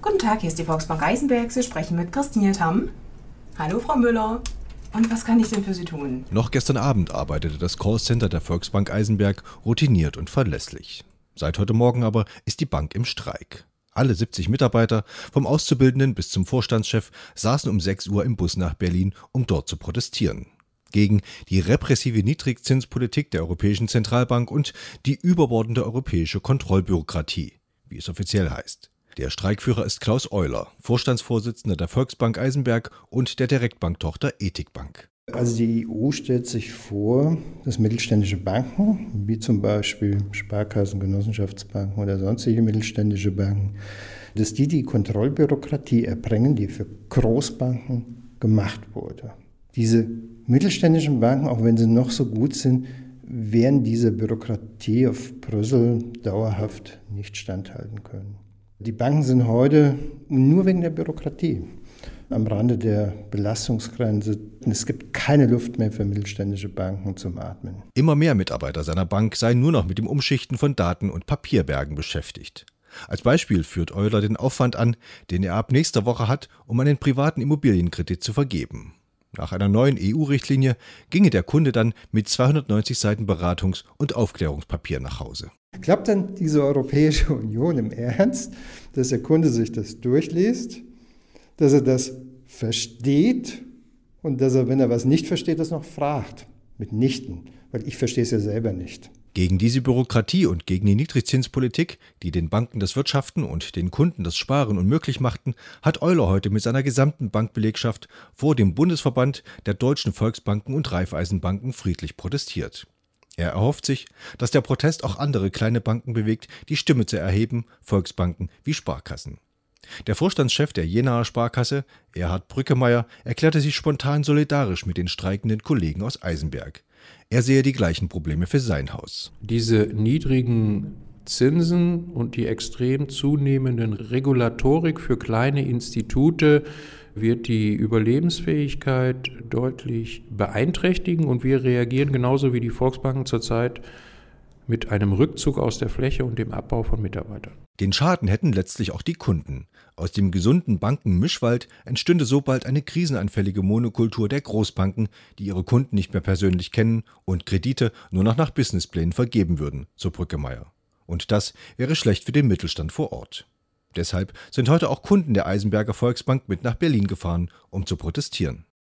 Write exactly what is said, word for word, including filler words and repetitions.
Guten Tag, hier ist die Volksbank Eisenberg. Sie sprechen mit Christine Tamm. Hallo, Frau Müller. Und was kann ich denn für Sie tun? Noch gestern Abend arbeitete das Callcenter der Volksbank Eisenberg routiniert und verlässlich. Seit heute Morgen aber ist die Bank im Streik. Alle siebzig Mitarbeiter, vom Auszubildenden bis zum Vorstandschef, saßen um sechs Uhr im Bus nach Berlin, um dort zu protestieren. Gegen die repressive Niedrigzinspolitik der Europäischen Zentralbank und die überbordende europäische Kontrollbürokratie, wie es offiziell heißt. Der Streikführer ist Klaus Euler, Vorstandsvorsitzender der Volksbank Eisenberg und der Direktbanktochter Ethikbank. Also die E U stellt sich vor, dass mittelständische Banken, wie zum Beispiel Sparkassen, Genossenschaftsbanken oder sonstige mittelständische Banken, dass die die Kontrollbürokratie erbringen, die für Großbanken gemacht wurde. Diese mittelständischen Banken, auch wenn sie noch so gut sind, werden dieser Bürokratie auf Brüssel dauerhaft nicht standhalten können. Die Banken sind heute nur wegen der Bürokratie am Rande der Belastungsgrenze. Es gibt keine Luft mehr für mittelständische Banken zum Atmen. Immer mehr Mitarbeiter seiner Bank seien nur noch mit dem Umschichten von Daten und Papierbergen beschäftigt. Als Beispiel führt Euler den Aufwand an, den er ab nächster Woche hat, um einen privaten Immobilienkredit zu vergeben. Nach einer neuen E U-Richtlinie ginge der Kunde dann mit zweihundertneunzig Seiten Beratungs- und Aufklärungspapier nach Hause. Glaubt dann diese Europäische Union im Ernst, dass der Kunde sich das durchliest, dass er das versteht und dass er, wenn er was nicht versteht, das noch fragt? Mitnichten, weil ich verstehe es ja selber nicht. Gegen diese Bürokratie und gegen die Niedrigzinspolitik, die den Banken das Wirtschaften und den Kunden das Sparen unmöglich machten, hat Euler heute mit seiner gesamten Bankbelegschaft vor dem Bundesverband der deutschen Volksbanken und Raiffeisenbanken friedlich protestiert. Er erhofft sich, dass der Protest auch andere kleine Banken bewegt, die Stimme zu erheben, Volksbanken wie Sparkassen. Der Vorstandschef der Jenaer Sparkasse, Erhard Brückemeier, erklärte sich spontan solidarisch mit den streikenden Kollegen aus Eisenberg. Er sehe die gleichen Probleme für sein Haus. Diese niedrigen Zinsen und die extrem zunehmenden Regulatorik für kleine Institute wird die Überlebensfähigkeit deutlich beeinträchtigen und wir reagieren genauso wie die Volksbanken zurzeit mit einem Rückzug aus der Fläche und dem Abbau von Mitarbeitern. Den Schaden hätten letztlich auch die Kunden. Aus dem gesunden Bankenmischwald entstünde so bald eine krisenanfällige Monokultur der Großbanken, die ihre Kunden nicht mehr persönlich kennen und Kredite nur noch nach Businessplänen vergeben würden, so Brückemeier. Und das wäre schlecht für den Mittelstand vor Ort. Deshalb sind heute auch Kunden der Eisenberger Volksbank mit nach Berlin gefahren, um zu protestieren.